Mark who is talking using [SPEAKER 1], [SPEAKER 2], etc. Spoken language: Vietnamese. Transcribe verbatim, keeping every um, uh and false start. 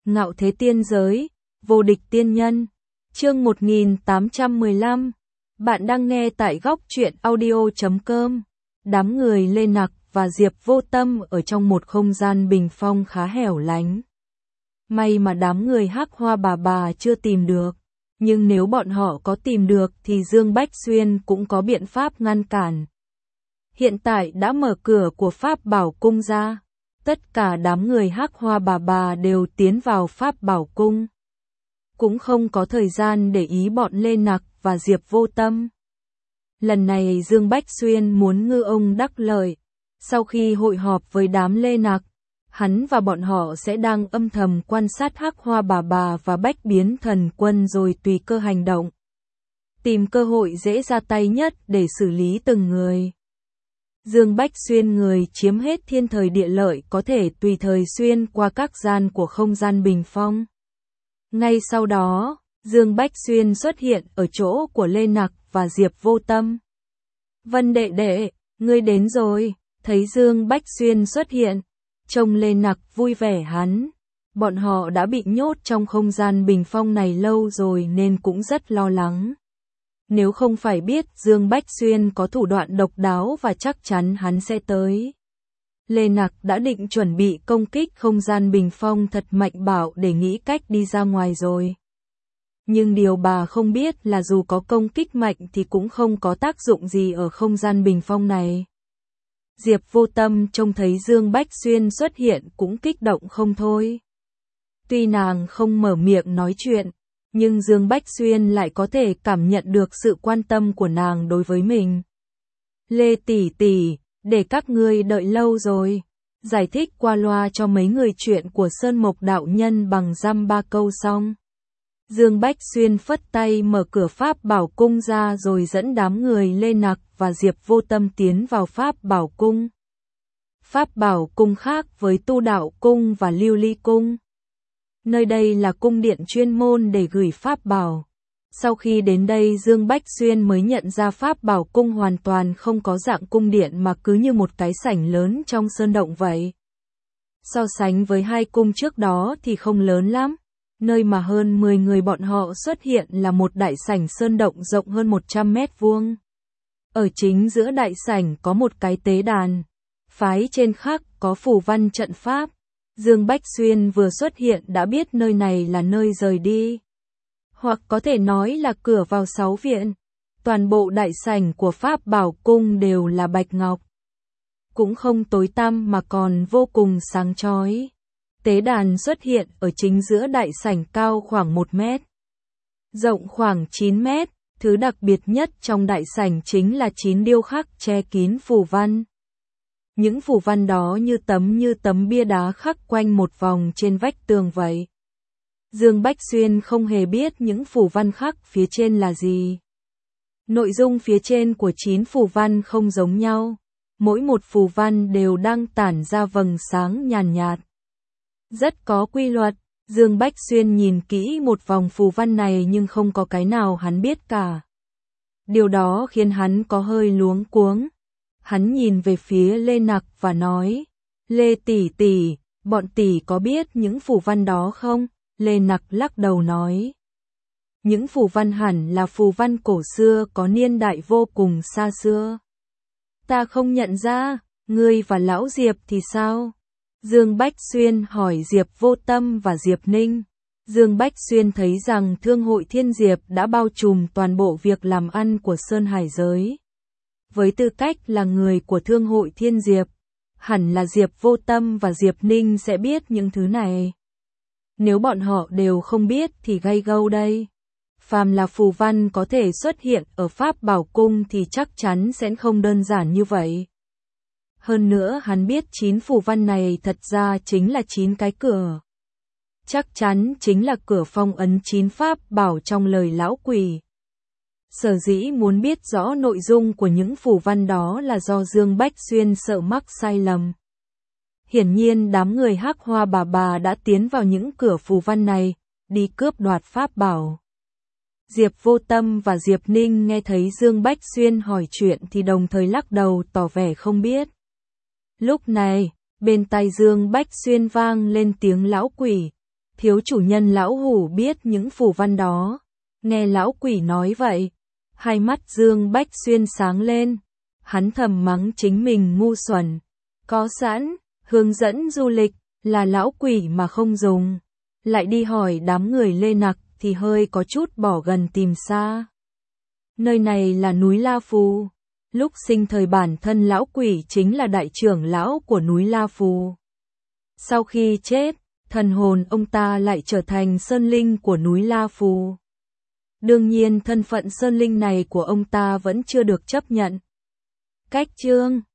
[SPEAKER 1] Ngạo thế tiên giới, vô địch tiên nhân. Chương một nghìn tám trăm mười lăm. Bạn đang nghe tại góc truyện audio chấm com. Đám người Lê Nặc và Diệp Vô Tâm ở trong một không gian bình phong khá hẻo lánh. May mà đám người Hắc Hoa bà bà chưa tìm được, nhưng nếu bọn họ có tìm được thì Dương Bách Xuyên cũng có biện pháp ngăn cản. Hiện tại đã mở cửa của Pháp Bảo Cung ra, tất cả đám người Hắc Hoa bà bà đều tiến vào Pháp Bảo Cung. Cũng không có thời gian để ý bọn Lê Nặc và Diệp Vô Tâm. Lần này Dương Bách Xuyên muốn ngư ông đắc lợi. Sau khi hội họp với đám Lê Nặc, hắn và bọn họ sẽ đang âm thầm quan sát Hắc Hoa bà bà và Bách Biến Thần Quân rồi tùy cơ hành động. Tìm cơ hội dễ ra tay nhất để xử lý từng người. Dương Bách Xuyên người chiếm hết thiên thời địa lợi có thể tùy thời xuyên qua các gian của không gian bình phong. Ngay sau đó, Dương Bách Xuyên xuất hiện ở chỗ của Lê Nặc và Diệp Vô Tâm. Vân đệ đệ, ngươi đến rồi. Thấy Dương Bách Xuyên xuất hiện, trông Lê Nặc vui vẻ hắn. Bọn họ đã bị nhốt trong không gian bình phong này lâu rồi nên cũng rất lo lắng. Nếu không phải biết Dương Bách Xuyên có thủ đoạn độc đáo và chắc chắn hắn sẽ tới. Lê Nặc đã định chuẩn bị công kích không gian bình phong thật mạnh bạo để nghĩ cách đi ra ngoài rồi. Nhưng điều bà không biết là dù có công kích mạnh thì cũng không có tác dụng gì ở không gian bình phong này. Diệp Vô Tâm trông thấy Dương Bách Xuyên xuất hiện cũng kích động không thôi. Tuy nàng không mở miệng nói chuyện, nhưng Dương Bách Xuyên lại có thể cảm nhận được sự quan tâm của nàng đối với mình. Lê tỷ tỷ, để các ngươi đợi lâu rồi. Giải thích qua loa cho mấy người chuyện của Sơn Mộc đạo nhân bằng dăm ba câu xong. Dương Bách Xuyên phất tay mở cửa Pháp Bảo Cung ra rồi dẫn đám người Lê Nặc và Diệp Vô Tâm tiến vào Pháp Bảo Cung. Pháp Bảo Cung khác với Tu Đạo Cung và Lưu Ly Cung. Nơi đây là cung điện chuyên môn để gửi Pháp Bảo. Sau khi đến đây Dương Bách Xuyên mới nhận ra Pháp Bảo Cung hoàn toàn không có dạng cung điện mà cứ như một cái sảnh lớn trong sơn động vậy. So sánh với hai cung trước đó thì không lớn lắm. Nơi mà hơn mười người bọn họ xuất hiện là một đại sảnh sơn động rộng hơn một trăm mét vuông. Ở chính giữa đại sảnh có một cái tế đàn. Phái trên khắc có phù văn trận pháp. Dương Bách Xuyên vừa xuất hiện đã biết nơi này là nơi rời đi. Hoặc có thể nói là cửa vào sáu viện. Toàn bộ đại sảnh của Pháp Bảo Cung đều là bạch ngọc. Cũng không tối tăm mà còn vô cùng sáng chói. Tế đàn xuất hiện ở chính giữa đại sảnh cao khoảng một mét. Rộng khoảng chín mét, thứ đặc biệt nhất trong đại sảnh chính là chín điêu khắc che kín phù văn. Những phù văn đó như tấm như tấm bia đá khắc quanh một vòng trên vách tường vậy. Dương Bách Xuyên không hề biết những phù văn khắc phía trên là gì. Nội dung phía trên của chín phù văn không giống nhau. Mỗi một phù văn đều đang tản ra vầng sáng nhàn nhạt. Rất có quy luật, Dương Bách Xuyên nhìn kỹ một vòng phù văn này nhưng không có cái nào hắn biết cả. Điều đó khiến hắn có hơi luống cuống. Hắn nhìn về phía Lê Nặc và nói, Lê tỷ tỷ, bọn tỷ có biết những phù văn đó không? Lê Nặc lắc đầu nói, những phù văn hẳn là phù văn cổ xưa có niên đại vô cùng xa xưa. Ta không nhận ra, ngươi và lão Diệp thì sao? Dương Bách Xuyên hỏi Diệp Vô Tâm và Diệp Ninh. Dương Bách Xuyên thấy rằng Thương hội Thiên Diệp đã bao trùm toàn bộ việc làm ăn của Sơn Hải giới. Với tư cách là người của Thương hội Thiên Diệp, hẳn là Diệp Vô Tâm và Diệp Ninh sẽ biết những thứ này. Nếu bọn họ đều không biết thì gây gâu đây. Phàm là phù văn có thể xuất hiện ở Pháp Bảo Cung thì chắc chắn sẽ không đơn giản như vậy. Hơn nữa hắn biết chín phù văn này thật ra chính là chín cái cửa. Chắc chắn chính là cửa phong ấn chín Pháp Bảo trong lời lão quỷ. Sở dĩ muốn biết rõ nội dung của những phù văn đó là do Dương Bách Xuyên sợ mắc sai lầm. Hiển nhiên đám người Hắc Hoa bà bà đã tiến vào những cửa phù văn này, đi cướp đoạt Pháp Bảo. Diệp Vô Tâm và Diệp Ninh nghe thấy Dương Bách Xuyên hỏi chuyện thì đồng thời lắc đầu tỏ vẻ không biết. Lúc này, bên tai Dương Bách Xuyên vang lên tiếng lão quỷ. Thiếu chủ nhân lão hủ biết những phù văn đó. Nghe lão quỷ nói vậy, hai mắt Dương Bách Xuyên sáng lên. Hắn thầm mắng chính mình ngu xuẩn. Có sẵn, hướng dẫn du lịch, là lão quỷ mà không dùng. Lại đi hỏi đám người Lê Nặc thì hơi có chút bỏ gần tìm xa. Nơi này là núi La Phù. Lúc sinh thời bản thân lão quỷ chính là đại trưởng lão của núi La Phù. Sau khi chết, thần hồn ông ta lại trở thành sơn linh của núi La Phù. Đương nhiên thân phận sơn linh này của ông ta vẫn chưa được chấp nhận. Cách chương